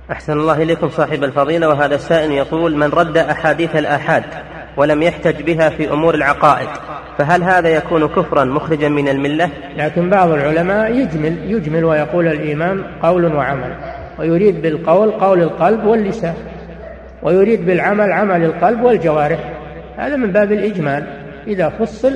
أحسن الله إليكم صاحب الفضيلة، وهذا السائل يقول: من رد أحاديث الآحاد ولم يحتج بها في أمور العقائد فهل هذا يكون كفرا مخرجا من الملة؟ لكن بعض العلماء يجمل ويقول الإيمان قول وعمل، ويريد بالقول قول القلب واللسان، ويريد بالعمل عمل القلب والجوارح. هذا من باب الإجمال، إذا فصل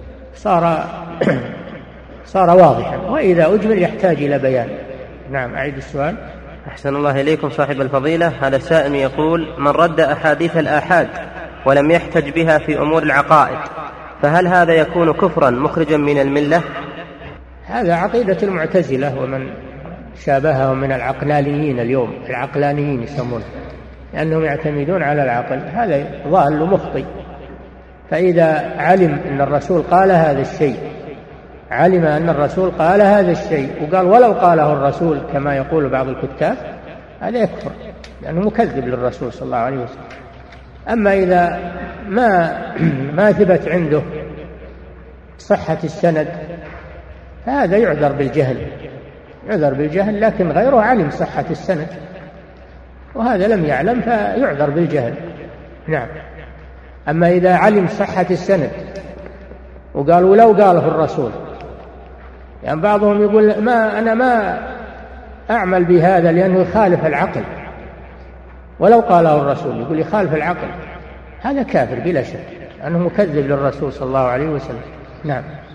صار واضحا، وإذا أجمل يحتاج إلى بيان. نعم، أعيد السؤال. أحسن الله إليكم صاحب الفضيلة، هذا السائل يقول: من رد أحاديث الآحاد ولم يحتج بها في أمور العقائد فهل هذا يكون كفرا مخرجا من الملة؟ هذا عقيدة المعتزلة ومن شابههم من العقلانيين اليوم، العقلانيين يسمون، لأنهم يعتمدون على العقل. هذا ضال ومخطئ. فإذا علم أن الرسول قال هذا الشيء، علم أن الرسول قال هذا الشيء وقال ولو قاله الرسول كما يقول بعض الكتاب، هذا يكفر لأنه مكذب للرسول صلى الله عليه وسلم. أما إذا ما ثبت عنده صحة السند فهذا يعذر بالجهل، لكن غيره علم صحة السند وهذا لم يعلم فيعذر بالجهل. نعم. أما إذا علم صحة السند وقال ولو قاله الرسول، يعني بعضهم يقول أنا ما أعمل بهذا لأنه يخالف العقل، ولو قاله الرسول يقول يخالف العقل، هذا كافر بلا شك، أنه مكذب للرسول صلى الله عليه وسلم. نعم.